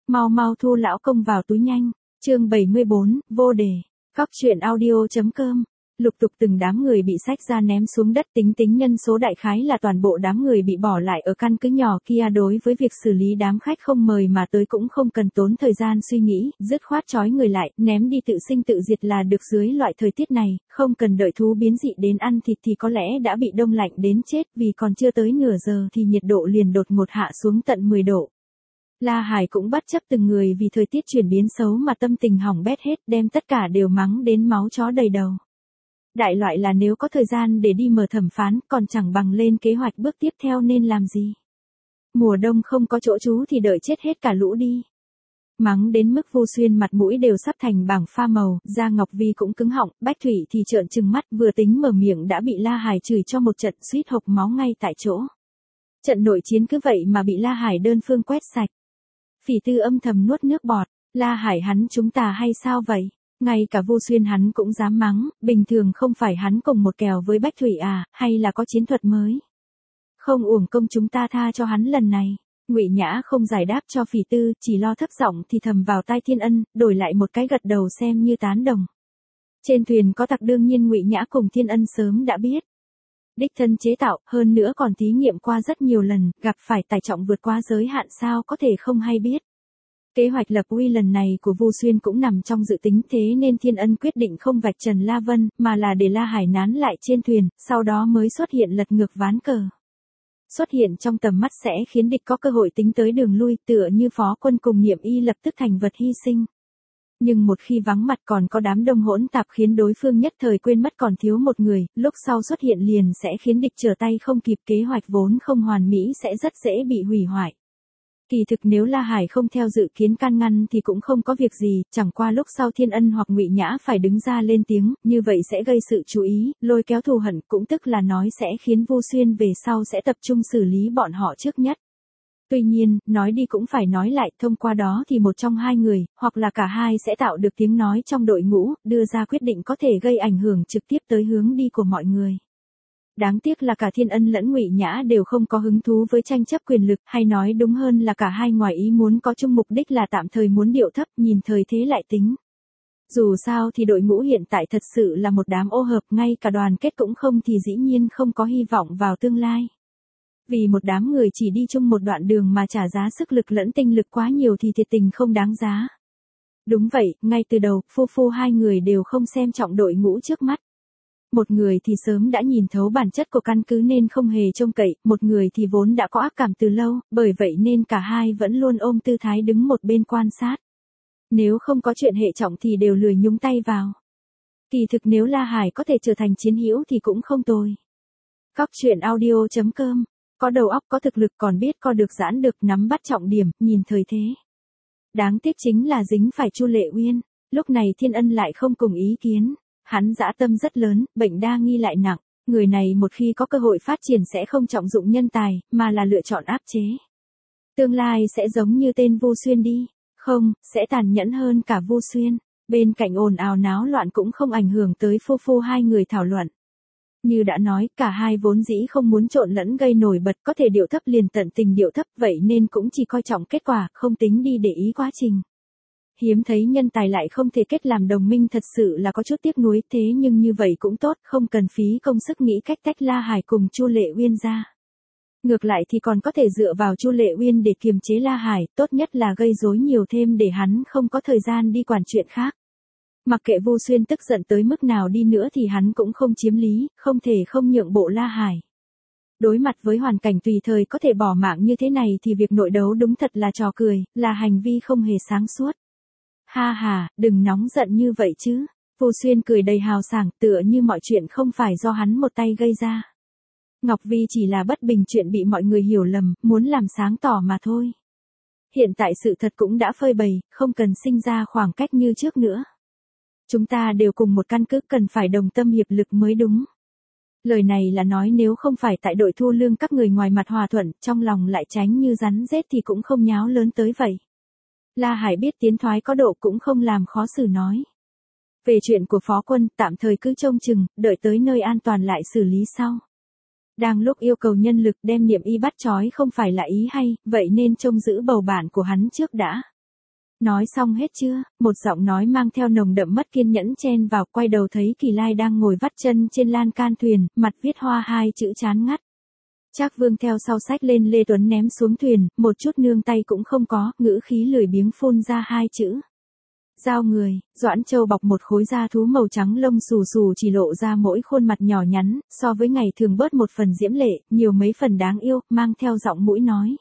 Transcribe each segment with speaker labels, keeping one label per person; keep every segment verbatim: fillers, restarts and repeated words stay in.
Speaker 1: Mau mau thu lão công vào túi nhanh. Chương bảy mươi bốn, vô đề. Cóc truyện audio.com. Lục tục từng đám người bị xách ra ném xuống đất, tính tính nhân số đại khái là toàn bộ đám người bị bỏ lại ở căn cứ nhỏ kia. Đối với việc xử lý đám khách không mời mà tới cũng không cần tốn thời gian suy nghĩ, dứt khoát trói người lại, ném đi tự sinh tự diệt là được. Dưới loại thời tiết này, không cần đợi thú biến dị đến ăn thịt thì có lẽ đã bị đông lạnh đến chết, vì còn chưa tới nửa giờ thì nhiệt độ liền đột ngột hạ xuống tận mười độ. La Hải cũng bất chấp từng người vì thời tiết chuyển biến xấu mà tâm tình hỏng bét hết, đem tất cả đều mắng đến máu chó đầy đầu. Đại loại là nếu có thời gian để đi mở thẩm phán, còn chẳng bằng lên kế hoạch bước tiếp theo nên làm gì. Mùa đông không có chỗ trú thì đợi chết hết cả lũ đi. Mắng đến mức Vu Xuyên mặt mũi đều sắp thành bảng pha màu, Gia Ngọc Vi cũng cứng họng, Bách Thủy thì trợn trừng mắt, vừa tính mở miệng đã bị La Hải chửi cho một trận suýt hộc máu ngay tại chỗ. Trận nội chiến cứ vậy mà bị La Hải đơn phương quét sạch. Phỉ Tư âm thầm nuốt nước bọt, La Hải hắn chúng ta hay sao vậy? Ngay cả Vu Xuyên hắn cũng dám mắng, bình thường không phải hắn cùng một kèo với Bách Thủy à, hay là có chiến thuật mới? Không uổng công chúng ta tha cho hắn lần này. Ngụy Nhã không giải đáp cho Phỉ Tư, chỉ lo thấp giọng thì thầm vào tai Thiên Ân, đổi lại một cái gật đầu xem như tán đồng. Trên thuyền có tặc đương nhiên Ngụy Nhã cùng Thiên Ân sớm đã biết. Đích thân chế tạo, hơn nữa còn thí nghiệm qua rất nhiều lần, gặp phải tải trọng vượt quá giới hạn sao có thể không hay biết. Kế hoạch lập uy lần này của Vu Xuyên cũng nằm trong dự tính, thế nên Thiên Ân quyết định không vạch trần La Vân, mà là để La Hải nán lại trên thuyền, sau đó mới xuất hiện lật ngược ván cờ. Xuất hiện trong tầm mắt sẽ khiến địch có cơ hội tính tới đường lui, tựa như Phó Quân cùng Niệm Y lập tức thành vật hy sinh. Nhưng một khi vắng mặt còn có đám đông hỗn tạp khiến đối phương nhất thời quên mất còn thiếu một người, lúc sau xuất hiện liền sẽ khiến địch trở tay không kịp, kế hoạch vốn không hoàn mỹ sẽ rất dễ bị hủy hoại. Kỳ thực nếu La Hải không theo dự kiến can ngăn thì cũng không có việc gì, chẳng qua lúc sau Thiên Ân hoặc Ngụy Nhã phải đứng ra lên tiếng, như vậy sẽ gây sự chú ý, lôi kéo thù hận, cũng tức là nói sẽ khiến Vu Xuyên về sau sẽ tập trung xử lý bọn họ trước nhất. Tuy nhiên, nói đi cũng phải nói lại, thông qua đó thì một trong hai người, hoặc là cả hai sẽ tạo được tiếng nói trong đội ngũ, đưa ra quyết định có thể gây ảnh hưởng trực tiếp tới hướng đi của mọi người. Đáng tiếc là cả Thiên Ân lẫn Ngụy Nhã đều không có hứng thú với tranh chấp quyền lực, hay nói đúng hơn là cả hai ngoài ý muốn có chung mục đích là tạm thời muốn điệu thấp, nhìn thời thế lại tính. Dù sao thì đội ngũ hiện tại thật sự là một đám ô hợp, ngay cả đoàn kết cũng không thì dĩ nhiên không có hy vọng vào tương lai. Vì một đám người chỉ đi chung một đoạn đường mà trả giá sức lực lẫn tinh lực quá nhiều thì thiệt tình không đáng giá. Đúng vậy, ngay từ đầu, Phu Phu hai người đều không xem trọng đội ngũ trước mắt. Một người thì sớm đã nhìn thấu bản chất của căn cứ nên không hề trông cậy, một người thì vốn đã có ác cảm từ lâu, bởi vậy nên cả hai vẫn luôn ôm tư thái đứng một bên quan sát. Nếu không có chuyện hệ trọng thì đều lười nhúng tay vào. Kỳ thực nếu La Hải có thể trở thành chiến hữu thì cũng không tồi. Cóc truyện audio.com. Có đầu óc, có thực lực, còn biết co được giãn được, nắm bắt trọng điểm, nhìn thời thế. Đáng tiếc chính là dính phải Chu Lệ Uyên. Lúc này Thiên Ân lại không cùng ý kiến. Hắn dã tâm rất lớn, bệnh đa nghi lại nặng. Người này một khi có cơ hội phát triển sẽ không trọng dụng nhân tài, mà là lựa chọn áp chế. Tương lai sẽ giống như tên Vu Xuyên đi. Không, sẽ tàn nhẫn hơn cả Vu Xuyên. Bên cạnh ồn ào náo loạn cũng không ảnh hưởng tới Phu Phu hai người thảo luận. Như đã nói, cả hai vốn dĩ không muốn trộn lẫn gây nổi bật, có thể điệu thấp liền tận tình điệu thấp, vậy nên cũng chỉ coi trọng kết quả, không tính đi để ý quá trình. Hiếm thấy nhân tài lại không thể kết làm đồng minh, thật sự là có chút tiếc nuối, thế nhưng như vậy cũng tốt, không cần phí công sức nghĩ cách tách La Hải cùng Chu Lệ Uyên ra. Ngược lại thì còn có thể dựa vào Chu Lệ Uyên để kiềm chế La Hải, tốt nhất là gây rối nhiều thêm để hắn không có thời gian đi quản chuyện khác. Mặc kệ Vu Xuyên tức giận tới mức nào đi nữa thì hắn cũng không chiếm lý, không thể không nhượng bộ La Hải. Đối mặt với hoàn cảnh tùy thời có thể bỏ mạng như thế này thì việc nội đấu đúng thật là trò cười, là hành vi không hề sáng suốt. Ha ha, đừng nóng giận như vậy chứ. Vu Xuyên cười đầy hào sảng, tựa như mọi chuyện không phải do hắn một tay gây ra. Ngọc Vi chỉ là bất bình chuyện bị mọi người hiểu lầm, muốn làm sáng tỏ mà thôi. Hiện tại sự thật cũng đã phơi bày, không cần sinh ra khoảng cách như trước nữa. Chúng ta đều cùng một căn cứ, cần phải đồng tâm hiệp lực mới đúng. Lời này là nói nếu không phải tại đội thu lương các người ngoài mặt hòa thuận, trong lòng lại tránh như rắn rết thì cũng không nháo lớn tới vậy. La Hải biết tiến thoái có độ cũng không làm khó xử nói. Về chuyện của Phó Quân, tạm thời cứ trông chừng, đợi tới nơi an toàn lại xử lý sau. Đang lúc yêu cầu nhân lực đem Niệm Y bắt trói không phải là ý hay, vậy nên trông giữ bầu bạn của hắn trước đã. Nói xong hết chưa, một giọng nói mang theo nồng đậm mất kiên nhẫn chen vào, quay đầu thấy Kỳ Lai đang ngồi vắt chân trên lan can thuyền, mặt viết hoa hai chữ chán ngắt. Trác Vương theo sau xách lên Lê Tuấn ném xuống thuyền, một chút nương tay cũng không có, ngữ khí lười biếng phun ra hai chữ. Giao người. Doãn Châu bọc một khối da thú màu trắng lông xù xù chỉ lộ ra mỗi khuôn mặt nhỏ nhắn, so với ngày thường bớt một phần diễm lệ, nhiều mấy phần đáng yêu, mang theo giọng mũi nói.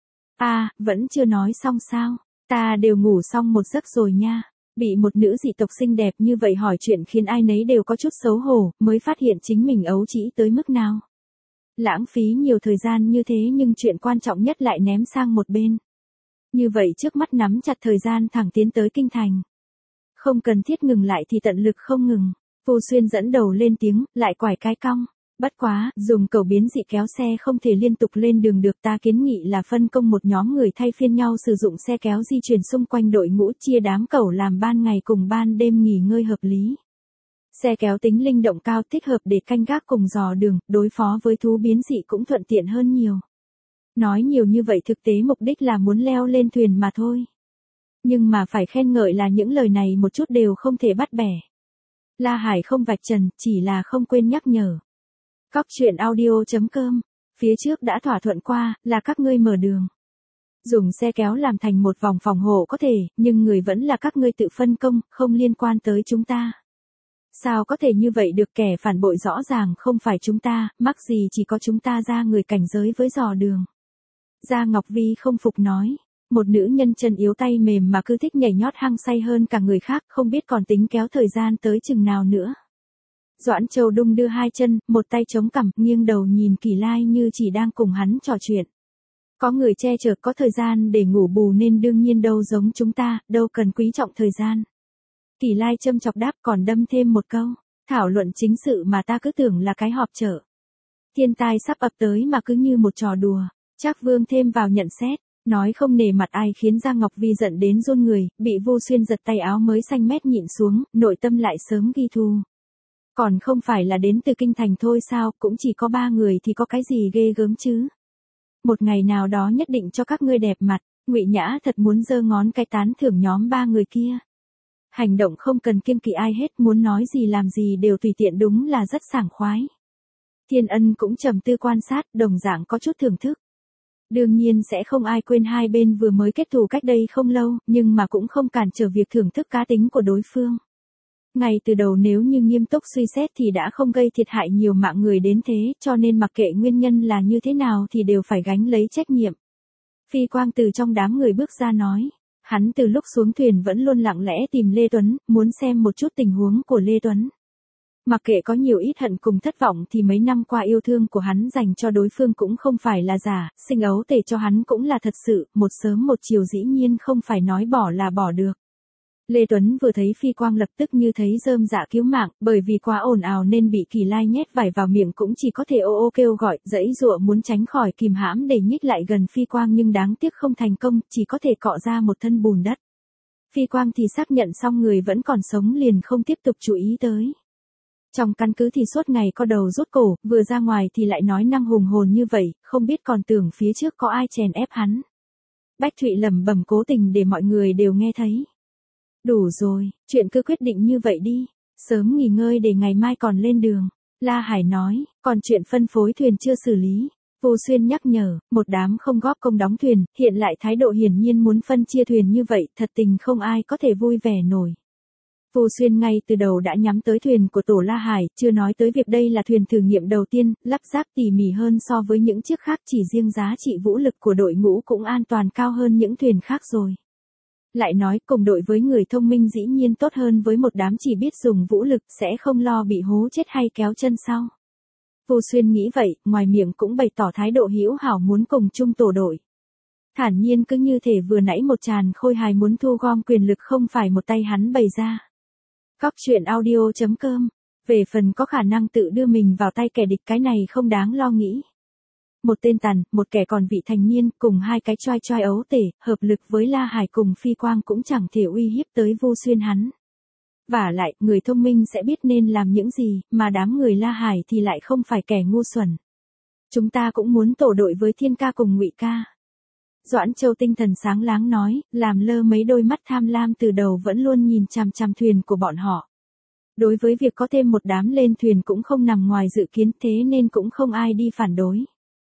Speaker 1: À, vẫn chưa nói xong sao, ta đều ngủ xong một giấc rồi nha. Bị một nữ dị tộc xinh đẹp như vậy hỏi chuyện khiến ai nấy đều có chút xấu hổ, mới phát hiện chính mình ấu trĩ tới mức nào. Lãng phí nhiều thời gian như thế nhưng chuyện quan trọng nhất lại ném sang một bên. Như vậy trước mắt nắm chặt thời gian thẳng tiến tới kinh thành. Không cần thiết ngừng lại thì tận lực không ngừng. Vô Xuyên dẫn đầu lên tiếng, lại quải cái cong. Bất quá, dùng cầu biến dị kéo xe không thể liên tục lên đường được, ta kiến nghị là phân công một nhóm người thay phiên nhau sử dụng xe kéo di chuyển xung quanh đội ngũ, chia đám cẩu làm ban ngày cùng ban đêm nghỉ ngơi hợp lý. Xe kéo tính linh động cao, thích hợp để canh gác cùng dò đường, đối phó với thú biến dị cũng thuận tiện hơn nhiều. Nói nhiều như vậy thực tế mục đích là muốn leo lên thuyền mà thôi. Nhưng mà phải khen ngợi là những lời này một chút đều không thể bắt bẻ. La Hải không vạch trần, chỉ là không quên nhắc nhở. Cóc truyện audio chấm com, phía trước đã thỏa thuận qua, là các ngươi mở đường. Dùng xe kéo làm thành một vòng phòng hộ có thể, nhưng người vẫn là các ngươi tự phân công, không liên quan tới chúng ta. Sao có thể như vậy được, kẻ phản bội rõ ràng không phải chúng ta, mắc gì chỉ có chúng ta ra người cảnh giới với dò đường. Gia Ngọc Vi không phục nói, một nữ nhân chân yếu tay mềm mà cứ thích nhảy nhót hăng say hơn cả người khác, không biết còn tính kéo thời gian tới chừng nào nữa. Doãn Châu đung đưa hai chân, một tay chống cằm, nghiêng đầu nhìn Kỳ Lai như chỉ đang cùng hắn trò chuyện. Có người che chở, có thời gian để ngủ bù nên đương nhiên đâu giống chúng ta, đâu cần quý trọng thời gian. Kỳ Lai châm chọc đáp, còn đâm thêm một câu, thảo luận chính sự mà ta cứ tưởng là cái họp chợ. Thiên tai sắp ập tới mà cứ như một trò đùa. Trác Vương thêm vào nhận xét, nói không nể mặt ai khiến Giang Ngọc Vi giận đến run người, bị Vô Xuyên giật tay áo mới xanh mét nhịn xuống, nội tâm lại sớm ghi thu. Còn không phải là đến từ kinh thành thôi sao, cũng chỉ có ba người thì có cái gì ghê gớm chứ. Một ngày nào đó nhất định cho các ngươi đẹp mặt, Ngụy Nhã thật muốn giơ ngón cái tán thưởng nhóm ba người kia. Hành động không cần kiêng kỵ ai hết, muốn nói gì làm gì đều tùy tiện, đúng là rất sảng khoái. Thiên Ân cũng trầm tư quan sát, đồng dạng có chút thưởng thức. Đương nhiên sẽ không ai quên hai bên vừa mới kết thù cách đây không lâu, nhưng mà cũng không cản trở việc thưởng thức cá tính của đối phương. Ngay từ đầu nếu như nghiêm túc suy xét thì đã không gây thiệt hại nhiều mạng người đến thế, cho nên mặc kệ nguyên nhân là như thế nào thì đều phải gánh lấy trách nhiệm. Phi Quang từ trong đám người bước ra nói, hắn từ lúc xuống thuyền vẫn luôn lặng lẽ tìm Lê Tuấn, muốn xem một chút tình huống của Lê Tuấn. Mặc kệ có nhiều ít hận cùng thất vọng thì mấy năm qua yêu thương của hắn dành cho đối phương cũng không phải là giả, sinh ấu tể cho hắn cũng là thật sự, một sớm một chiều dĩ nhiên không phải nói bỏ là bỏ được. Lê Tuấn vừa thấy Phi Quang lập tức như thấy rơm dạ cứu mạng, bởi vì quá ồn ào nên bị Kỳ Lai nhét vải vào miệng cũng chỉ có thể ô ô kêu gọi, giãy giụa muốn tránh khỏi kìm hãm để nhích lại gần Phi Quang nhưng đáng tiếc không thành công, chỉ có thể cọ ra một thân bùn đất. Phi Quang thì xác nhận xong người vẫn còn sống liền không tiếp tục chú ý tới. Trong căn cứ thì suốt ngày co đầu rút cổ, vừa ra ngoài thì lại nói năng hùng hồn như vậy, không biết còn tưởng phía trước có ai chèn ép hắn. Bách Thụy lẩm bẩm cố tình để mọi người đều nghe thấy. Đủ rồi, chuyện cứ quyết định như vậy đi, sớm nghỉ ngơi để ngày mai còn lên đường. La Hải nói, còn chuyện phân phối thuyền chưa xử lý. Vô Xuyên nhắc nhở, một đám không góp công đóng thuyền, hiện lại thái độ hiển nhiên muốn phân chia thuyền như vậy, thật tình không ai có thể vui vẻ nổi. Vô Xuyên ngay từ đầu đã nhắm tới thuyền của Tổ La Hải, chưa nói tới việc đây là thuyền thử nghiệm đầu tiên, lắp ráp tỉ mỉ hơn so với những chiếc khác, chỉ riêng giá trị vũ lực của đội ngũ cũng an toàn cao hơn những thuyền khác rồi. Lại nói cùng đội với người thông minh dĩ nhiên tốt hơn với một đám chỉ biết dùng vũ lực, sẽ không lo bị hố chết hay kéo chân sau. Vô Xuyên nghĩ vậy, ngoài miệng cũng bày tỏ thái độ hữu hảo muốn cùng chung tổ đội. Thản nhiên cứ như thể vừa nãy một tràn khôi hài muốn thu gom quyền lực không phải một tay hắn bày ra. Cóc truyện audio chấm com, về phần có khả năng tự đưa mình vào tay kẻ địch cái này không đáng lo nghĩ. Một tên tàn, một kẻ còn vị thành niên, cùng hai cái choai choai ấu tể, hợp lực với La Hải cùng Phi Quang cũng chẳng thể uy hiếp tới Vô Xuyên hắn. Vả lại, người thông minh sẽ biết nên làm những gì, mà đám người La Hải thì lại không phải kẻ ngu xuẩn. Chúng ta cũng muốn tổ đội với Thiên ca cùng Ngụy ca. Doãn Châu tinh thần sáng láng nói, làm lơ mấy đôi mắt tham lam từ đầu vẫn luôn nhìn chằm chằm thuyền của bọn họ. Đối với việc có thêm một đám lên thuyền cũng không nằm ngoài dự kiến, thế nên cũng không ai đi phản đối.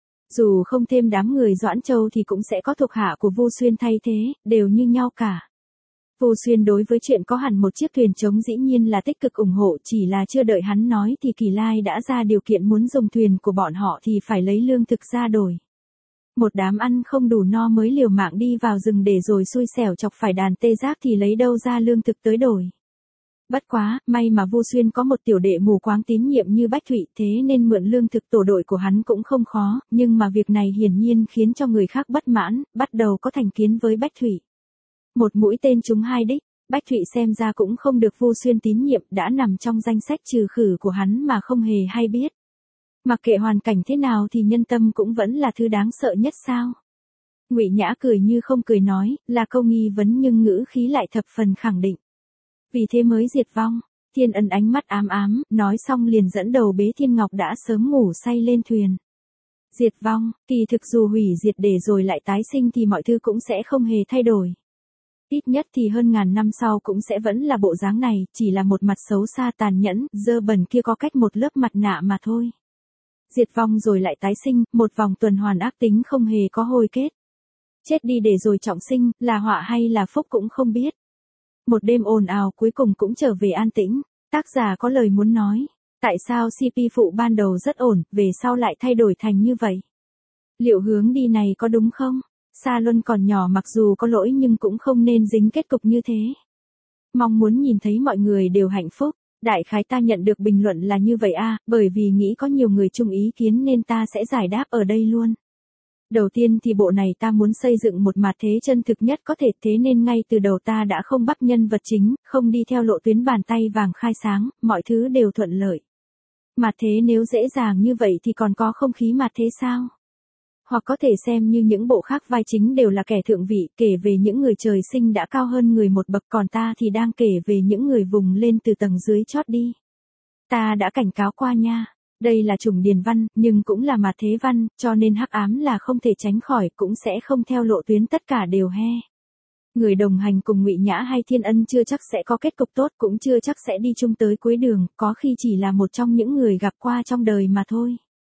Speaker 1: Dù không thêm đám người Doãn Châu thì cũng sẽ có thuộc hạ của Vu Xuyên thay thế, đều như nhau cả. Vu Xuyên đối với chuyện có hẳn một chiếc thuyền trống dĩ nhiên là tích cực ủng hộ, chỉ là chưa đợi hắn nói thì Kỳ Lai đã ra điều kiện muốn dùng thuyền của bọn họ thì phải lấy lương thực ra đổi. Một đám ăn không đủ no mới liều mạng đi vào rừng để rồi xui xẻo chọc phải đàn tê giác thì lấy đâu ra lương thực tới đổi. Bất quá, may mà Vu Xuyên có một tiểu đệ mù quáng tín nhiệm như Bách Thụy, thế nên mượn lương thực tổ đội của hắn cũng không khó, nhưng mà việc này hiển nhiên khiến cho người khác bất mãn, bắt đầu có thành kiến với Bách Thụy. Một mũi tên trúng hai đích, Bách Thụy xem ra cũng không được Vu Xuyên tín nhiệm, đã nằm trong danh sách trừ khử của hắn mà không hề hay biết. Mặc kệ hoàn cảnh thế nào thì nhân tâm cũng vẫn là thứ đáng sợ nhất sao? Ngụy Nhã cười như không cười nói, là câu nghi vấn nhưng ngữ khí lại thập phần khẳng định. Vì thế mới diệt vong. Thiên Ân ánh mắt ám ám, nói xong liền dẫn đầu Bế Thiên Ngọc đã sớm ngủ say lên thuyền. Diệt vong, kỳ thực dù hủy diệt để rồi lại tái sinh thì mọi thứ cũng sẽ không hề thay đổi. Ít nhất thì hơn ngàn năm sau cũng sẽ vẫn là bộ dáng này, chỉ là một mặt xấu xa tàn nhẫn, dơ bẩn kia có cách một lớp mặt nạ mà thôi. Diệt vong rồi lại tái sinh, một vòng tuần hoàn ác tính không hề có hồi kết. Chết đi để rồi trọng sinh, là họa hay là phúc cũng không biết. Một đêm ồn ào cuối cùng cũng trở về an tĩnh, tác giả có lời muốn nói. Tại sao xê pê phụ ban đầu rất ổn, về sau lại thay đổi thành như vậy? Liệu hướng đi này có đúng không? Sa Luân còn nhỏ mặc dù có lỗi nhưng cũng không nên dính kết cục như thế. Mong muốn nhìn thấy mọi người đều hạnh phúc. Đại khái ta nhận được bình luận là như vậy a, bởi vì nghĩ có nhiều người chung ý kiến nên ta sẽ giải đáp ở đây luôn. Đầu tiên thì bộ này ta muốn xây dựng một mặt thế chân thực nhất có thể, thế nên ngay từ đầu ta đã không bắt nhân vật chính, không đi theo lộ tuyến bàn tay vàng khai sáng, mọi thứ đều thuận lợi. Mặt thế nếu dễ dàng như vậy thì còn có không khí mặt thế sao? Hoặc có thể xem như những bộ khác vai chính đều là kẻ thượng vị, kể về những người trời sinh đã cao hơn người một bậc, còn ta thì đang kể về những người vùng lên từ tầng dưới chót đi. Ta đã cảnh cáo qua nha. Đây là chủng điền văn, nhưng cũng là mặt thế văn, cho nên hắc ám là không thể tránh khỏi, cũng sẽ không theo lộ tuyến tất cả đều he. Người đồng hành cùng Ngụy Nhã hay Thiên Ân chưa chắc sẽ có kết cục tốt, cũng chưa chắc sẽ đi chung tới cuối đường, có khi chỉ là một trong những người gặp qua trong đời mà thôi.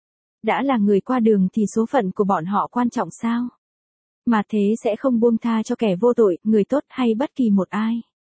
Speaker 1: Đã là người qua đường thì số phận của bọn họ quan trọng sao? Mà thế sẽ không buông tha cho kẻ vô tội, người tốt hay bất kỳ một ai.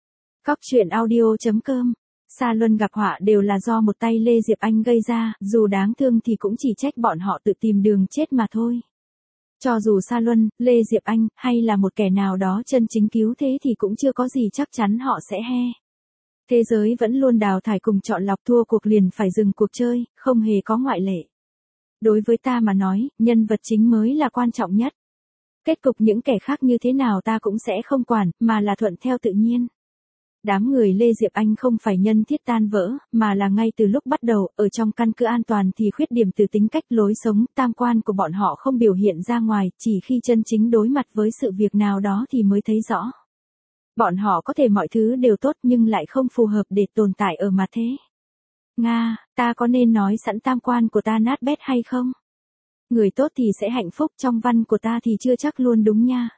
Speaker 1: Cóc truyện audio chấm com. Sa Luân gặp họa đều là do một tay Lê Diệp Anh gây ra, dù đáng thương thì cũng chỉ trách bọn họ tự tìm đường chết mà thôi. Cho dù Sa Luân, Lê Diệp Anh, hay là một kẻ nào đó chân chính cứu thế thì cũng chưa có gì chắc chắn họ sẽ he. Thế giới vẫn luôn đào thải cùng chọn lọc, thua cuộc liền phải dừng cuộc chơi, không hề có ngoại lệ. Đối với ta mà nói, nhân vật chính mới là quan trọng nhất. Kết cục những kẻ khác như thế nào ta cũng sẽ không quản, mà là thuận theo tự nhiên. Đám người Lê Diệp Anh không phải nhân thiết tan vỡ, mà là ngay từ lúc bắt đầu, ở trong căn cứ an toàn thì khuyết điểm từ tính cách lối sống, tam quan của bọn họ không biểu hiện ra ngoài, chỉ khi chân chính đối mặt với sự việc nào đó thì mới thấy rõ. Bọn họ có thể mọi thứ đều tốt nhưng lại không phù hợp để tồn tại ở mặt thế. Nga, ta có nên nói sẵn tam quan của ta nát bét hay không? Người tốt thì sẽ hạnh phúc, trong văn của ta thì chưa chắc luôn đúng nha.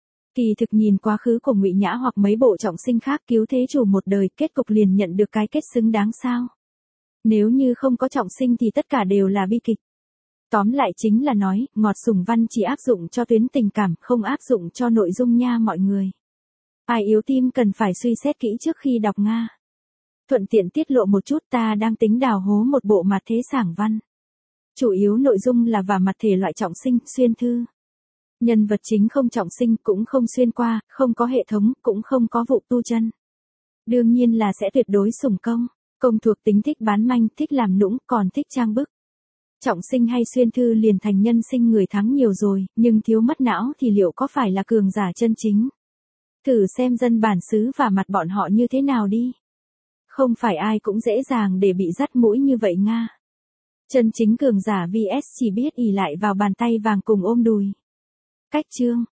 Speaker 1: Kỳ thực nhìn quá khứ của Ngụy Nhã hoặc mấy bộ trọng sinh khác cứu thế chủ một đời, kết cục liền nhận được cái kết xứng đáng sao? Nếu như không có trọng sinh thì tất cả đều là bi kịch. Tóm lại chính là nói, ngọt sủng văn chỉ áp dụng cho tuyến tình cảm, không áp dụng cho nội dung nha mọi người. Ai yếu tim cần phải suy xét kỹ trước khi đọc Nga. Thuận tiện tiết lộ một chút, ta đang tính đào hố một bộ mặt thế sảng văn. Chủ yếu nội dung là và mặt thể loại trọng sinh, xuyên thư. Nhân vật chính không trọng sinh, cũng không xuyên qua, không có hệ thống, cũng không có vụ tu chân. Đương nhiên là sẽ tuyệt đối sủng công. Công thuộc tính thích bán manh, thích làm nũng, còn thích trang bức. Trọng sinh hay xuyên thư liền thành nhân sinh người thắng nhiều rồi, nhưng thiếu mất não thì liệu có phải là cường giả chân chính? Thử xem dân bản xứ và mặt bọn họ như thế nào đi. Không phải ai cũng dễ dàng để bị dắt mũi như vậy Nga. Chân chính cường giả vs chỉ biết ỷ lại vào bàn tay vàng cùng ôm đùi. Cách chương